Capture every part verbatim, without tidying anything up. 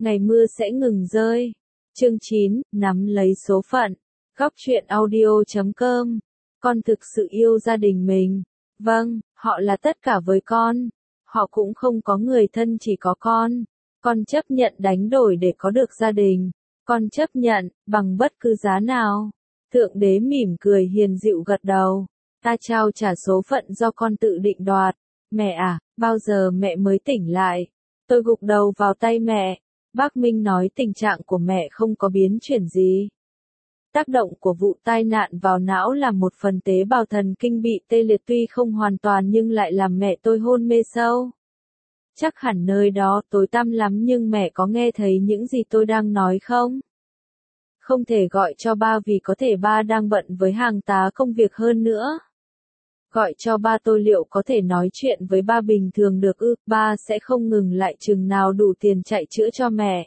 Ngày mưa sẽ ngừng rơi. Chương chín, nắm lấy số phận. Góc truyện audio chấm com. Con thực sự yêu gia đình mình. Vâng, họ là tất cả với con. Họ cũng không có người thân, chỉ có con. Con chấp nhận đánh đổi để có được gia đình. Con chấp nhận, bằng bất cứ giá nào. Thượng đế mỉm cười hiền dịu gật đầu. Ta trao trả số phận do con tự định đoạt. Mẹ à, bao giờ mẹ mới tỉnh lại? Tôi gục đầu vào tay mẹ. Bác Minh nói tình trạng của mẹ không có biến chuyển gì. Tác động của vụ tai nạn vào não làm một phần tế bào thần kinh bị tê liệt, tuy không hoàn toàn nhưng lại làm mẹ tôi hôn mê sâu. Chắc hẳn nơi đó tối tăm lắm, nhưng mẹ có nghe thấy những gì tôi đang nói không? Không thể gọi cho ba vì có thể ba đang bận với hàng tá công việc hơn nữa. Gọi cho ba tôi, liệu có thể nói chuyện với ba bình thường được ư? Ba sẽ không ngừng lại chừng nào đủ tiền chạy chữa cho mẹ.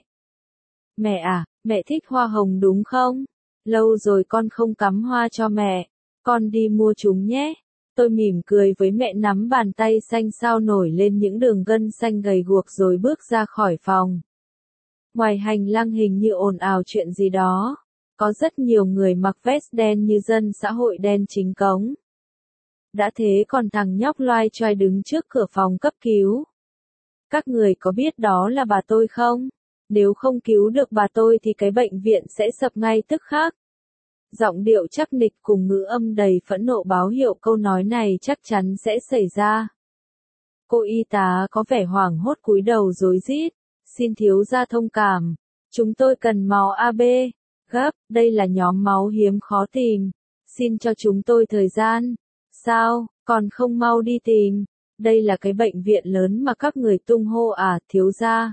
Mẹ à, mẹ thích hoa hồng đúng không? Lâu rồi con không cắm hoa cho mẹ. Con đi mua chúng nhé. Tôi mỉm cười với mẹ, nắm bàn tay xanh xao nổi lên những đường gân xanh gầy guộc rồi bước ra khỏi phòng. Ngoài hành lang hình như ồn ào chuyện gì đó. Có rất nhiều người mặc vest đen như dân xã hội đen chính cống. Đã thế còn thằng nhóc loai choai đứng trước cửa phòng cấp cứu. Các người có biết đó là bà tôi không? Nếu không cứu được bà tôi thì cái bệnh viện sẽ sập ngay tức khắc. Giọng điệu chắc nịch cùng ngữ âm đầy phẫn nộ báo hiệu câu nói này chắc chắn sẽ xảy ra. Cô y tá có vẻ hoảng hốt cúi đầu rối rít. Xin thiếu gia thông cảm. Chúng tôi cần máu a bê. Gấp, đây là nhóm máu hiếm khó tìm. Xin cho chúng tôi thời gian. Sao, còn không mau đi tìm? Đây là cái bệnh viện lớn mà các người tung hô à, thiếu gia.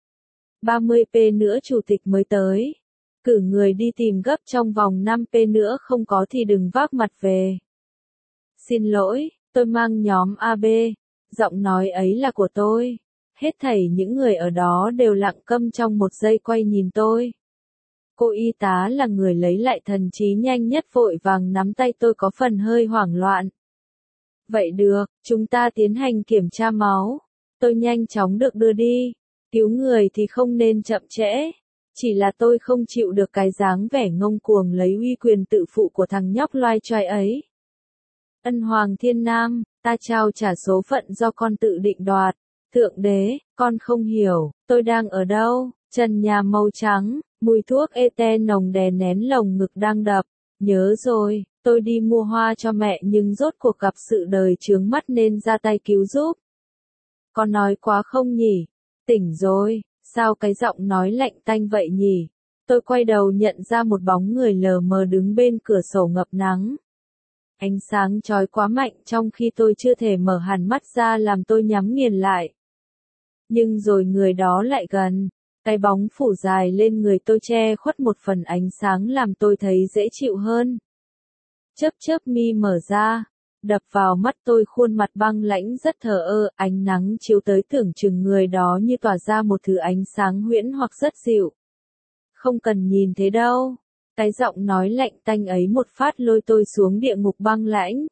ba mươi phút nữa chủ tịch mới tới. Cử người đi tìm gấp, trong vòng năm phút nữa không có thì đừng vác mặt về. Xin lỗi, tôi mang nhóm a bê. Giọng nói ấy là của tôi. Hết thảy những người ở đó đều lặng câm trong một giây, quay nhìn tôi. Cô y tá là người lấy lại thần trí nhanh nhất, vội vàng nắm tay tôi, có phần hơi hoảng loạn. Vậy được, chúng ta tiến hành kiểm tra máu. Tôi nhanh chóng được đưa đi. Cứu người thì không nên chậm trễ. Chỉ là tôi không chịu được cái dáng vẻ ngông cuồng lấy uy quyền tự phụ của thằng nhóc loai choai ấy. Ân Hoàng Thiên Nam, ta trao trả số phận do con tự định đoạt. Thượng đế, con không hiểu, tôi đang ở đâu? Trần nhà màu trắng, mùi thuốc ê-te nồng đè nén lồng ngực đang đập. Nhớ rồi, tôi đi mua hoa cho mẹ nhưng rốt cuộc gặp sự đời chướng mắt nên ra tay cứu giúp. Con nói quá không nhỉ? Tỉnh rồi, sao cái giọng nói lạnh tanh vậy nhỉ? Tôi quay đầu nhận ra một bóng người lờ mờ đứng bên cửa sổ ngập nắng. Ánh sáng chói quá mạnh trong khi tôi chưa thể mở hẳn mắt ra làm tôi nhắm nghiền lại. Nhưng rồi người đó lại gần. Cái bóng phủ dài lên người tôi che khuất một phần ánh sáng làm tôi thấy dễ chịu hơn. Chớp chớp mi mở ra, đập vào mắt tôi khuôn mặt băng lãnh rất thờ ơ, ánh nắng chiếu tới tưởng chừng người đó như tỏa ra một thứ ánh sáng huyễn hoặc rất dịu. Không cần nhìn thế đâu. Cái giọng nói lạnh tanh ấy một phát lôi tôi xuống địa ngục băng lãnh.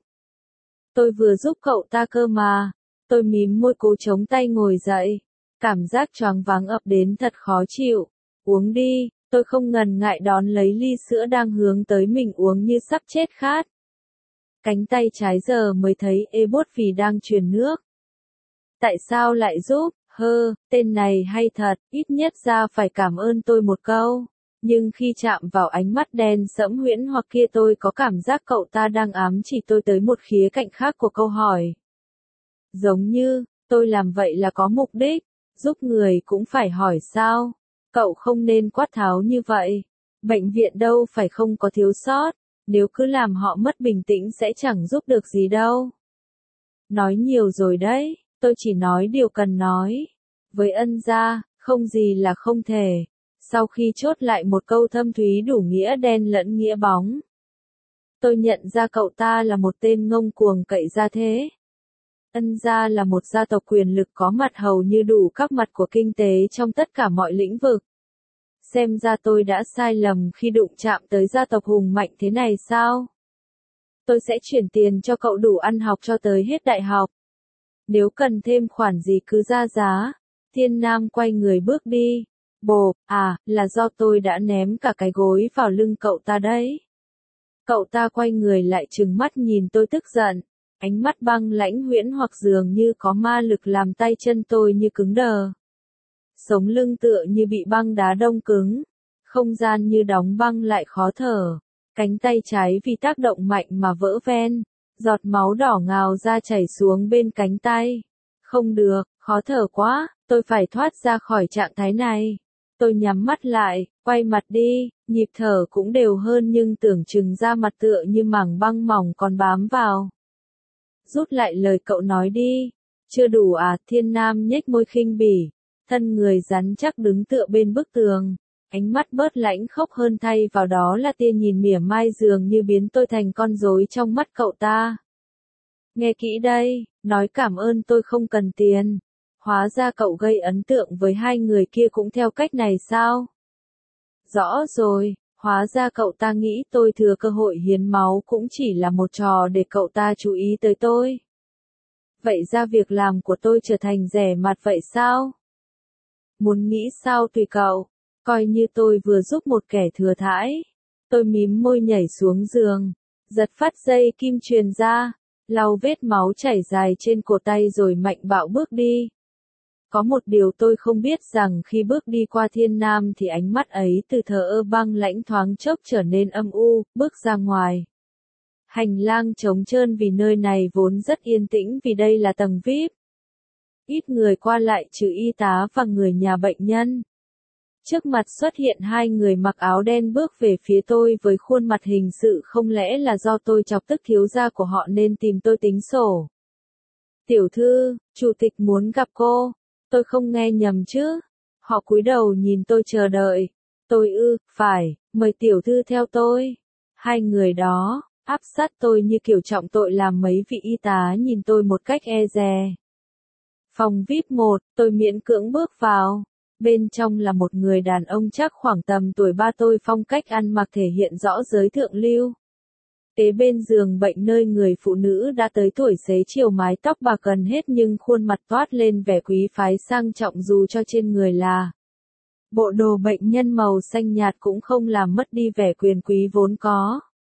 Tôi vừa giúp cậu ta cơ mà. Tôi mím môi cố chống tay ngồi dậy. Cảm giác choáng váng ập đến thật khó chịu. Uống đi, tôi không ngần ngại đón lấy ly sữa đang hướng tới mình uống như sắp chết khát. Cánh tay trái giờ mới thấy ê buốt vì đang truyền nước. Tại sao lại giúp? Hơ, tên này hay thật, ít nhất ra phải cảm ơn tôi một câu. Nhưng khi chạm vào ánh mắt đen sẫm huyễn hoặc kia, tôi có cảm giác cậu ta đang ám chỉ tôi tới một khía cạnh khác của câu hỏi. Giống như, tôi làm vậy là có mục đích. Giúp người cũng phải hỏi sao? Cậu không nên quát tháo như vậy. Bệnh viện đâu phải không có thiếu sót. Nếu cứ làm họ mất bình tĩnh sẽ chẳng giúp được gì đâu. Nói nhiều rồi đấy, tôi chỉ nói điều cần nói. Với Ân gia, không gì là không thể. Sau khi chốt lại một câu thâm thúy đủ nghĩa đen lẫn nghĩa bóng, tôi nhận ra cậu ta là một tên ngông cuồng cậy ra thế. Ân gia là một gia tộc quyền lực có mặt hầu như đủ các mặt của kinh tế trong tất cả mọi lĩnh vực. Xem ra tôi đã sai lầm khi đụng chạm tới gia tộc hùng mạnh thế này sao? Tôi sẽ chuyển tiền cho cậu đủ ăn học cho tới hết đại học. Nếu cần thêm khoản gì cứ ra giá. Thiên Nam quay người bước đi. Bộp, à, là do tôi đã ném cả cái gối vào lưng cậu ta đấy. Cậu ta quay người lại trừng mắt nhìn tôi tức giận. Ánh mắt băng lãnh huyễn hoặc dường như có ma lực làm tay chân tôi như cứng đờ. Sống lưng tựa như bị băng đá đông cứng. Không gian như đóng băng lại khó thở. Cánh tay trái vì tác động mạnh mà vỡ ven. Giọt máu đỏ ngào ra chảy xuống bên cánh tay. Không được, khó thở quá, tôi phải thoát ra khỏi trạng thái này. Tôi nhắm mắt lại, quay mặt đi, nhịp thở cũng đều hơn nhưng tưởng chừng da mặt tựa như mảng băng mỏng còn bám vào. Rút lại lời cậu nói đi. Chưa đủ à, Thiên Nam nhếch môi khinh bỉ. Thân người rắn chắc đứng tựa bên bức tường. Ánh mắt bớt lãnh khốc hơn thay vào đó là tia nhìn mỉa mai dường như biến tôi thành con rối trong mắt cậu ta. Nghe kỹ đây, nói cảm ơn tôi không cần tiền. Hóa ra cậu gây ấn tượng với hai người kia cũng theo cách này sao? Rõ rồi, hóa ra cậu ta nghĩ tôi thừa cơ hội hiến máu cũng chỉ là một trò để cậu ta chú ý tới tôi. Vậy ra việc làm của tôi trở thành rẻ mạt vậy sao? Muốn nghĩ sao tùy cậu, coi như tôi vừa giúp một kẻ thừa thãi. Tôi mím môi nhảy xuống giường, giật phát dây kim chuyền ra, lau vết máu chảy dài trên cổ tay rồi mạnh bạo bước đi. Có một điều tôi không biết rằng khi bước đi qua Thiên Nam thì ánh mắt ấy từ thờ ơ băng lãnh thoáng chốc trở nên âm u, bước ra ngoài. Hành lang trống trơn vì nơi này vốn rất yên tĩnh vì đây là tầng vi ai pi. Ít người qua lại trừ y tá và người nhà bệnh nhân. Trước mặt xuất hiện hai người mặc áo đen bước về phía tôi với khuôn mặt hình sự, không lẽ là do tôi chọc tức thiếu gia của họ nên tìm tôi tính sổ. Tiểu thư, chủ tịch muốn gặp cô. Tôi không nghe nhầm chứ. Họ cúi đầu nhìn tôi chờ đợi. Tôi ư, phải, mời tiểu thư theo tôi. Hai người đó, áp sát tôi như kiểu trọng tội làm mấy vị y tá nhìn tôi một cách e dè. Phòng vi ai pi một, tôi miễn cưỡng bước vào. Bên trong là một người đàn ông chắc khoảng tầm tuổi ba tôi, phong cách ăn mặc thể hiện rõ giới thượng lưu. Kế bên giường bệnh nơi người phụ nữ đã tới tuổi xế chiều, mái tóc bạc gần hết nhưng khuôn mặt toát lên vẻ quý phái sang trọng dù cho trên người là bộ đồ bệnh nhân màu xanh nhạt cũng không làm mất đi vẻ quyền quý vốn có.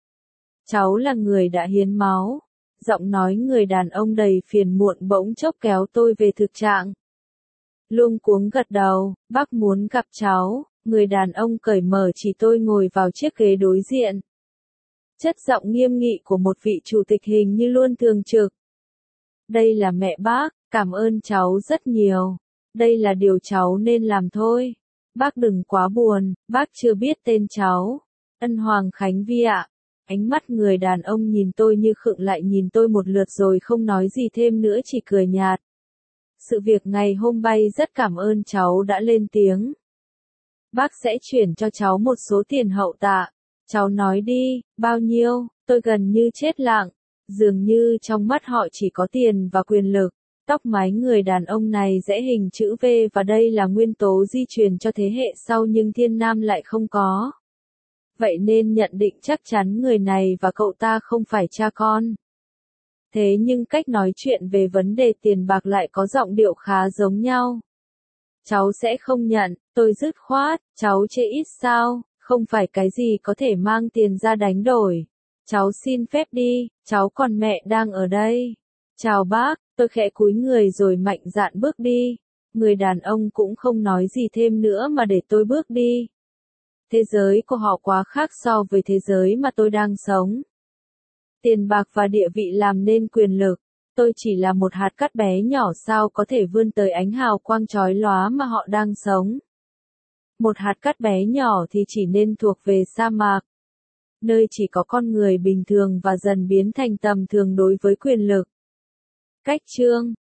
Cháu là người đã hiến máu. Giọng nói người đàn ông đầy phiền muộn bỗng chốc kéo tôi về thực trạng. Luống cuống gật đầu, bác muốn gặp cháu. Người đàn ông cởi mở chỉ tôi ngồi vào chiếc ghế đối diện. Chất giọng nghiêm nghị của một vị chủ tịch hình như luôn thường trực. Đây là mẹ bác, cảm ơn cháu rất nhiều. Đây là điều cháu nên làm thôi. Bác đừng quá buồn, bác chưa biết tên cháu. Ân Hoàng Khánh Vi ạ. Ánh mắt người đàn ông nhìn tôi như khựng lại nhìn tôi một lượt rồi không nói gì thêm nữa, chỉ cười nhạt. Sự việc ngày hôm bay rất cảm ơn cháu đã lên tiếng. Bác sẽ chuyển cho cháu một số tiền hậu tạ. Cháu nói đi, bao nhiêu? Tôi gần như chết lặng. Dường như trong mắt họ chỉ có tiền và quyền lực. Tóc mái người đàn ông này rẽ hình chữ V và đây là nguyên tố di truyền cho thế hệ sau nhưng Thiên Nam lại không có. Vậy nên nhận định chắc chắn người này và cậu ta không phải cha con. Thế nhưng cách nói chuyện về vấn đề tiền bạc lại có giọng điệu khá giống nhau. Cháu sẽ không nhận, tôi dứt khoát, cháu chê ít sao, không phải cái gì có thể mang tiền ra đánh đổi. Cháu xin phép đi, cháu còn mẹ đang ở đây. Chào bác, tôi khẽ cúi người rồi mạnh dạn bước đi. Người đàn ông cũng không nói gì thêm nữa mà để tôi bước đi. Thế giới của họ quá khác so với thế giới mà tôi đang sống. Tiền bạc và địa vị làm nên quyền lực. Tôi chỉ là một hạt cát bé nhỏ sao có thể vươn tới ánh hào quang chói lóa mà họ đang sống. Một hạt cát bé nhỏ thì chỉ nên thuộc về sa mạc. Nơi chỉ có con người bình thường và dần biến thành tầm thường đối với quyền lực. Cách chương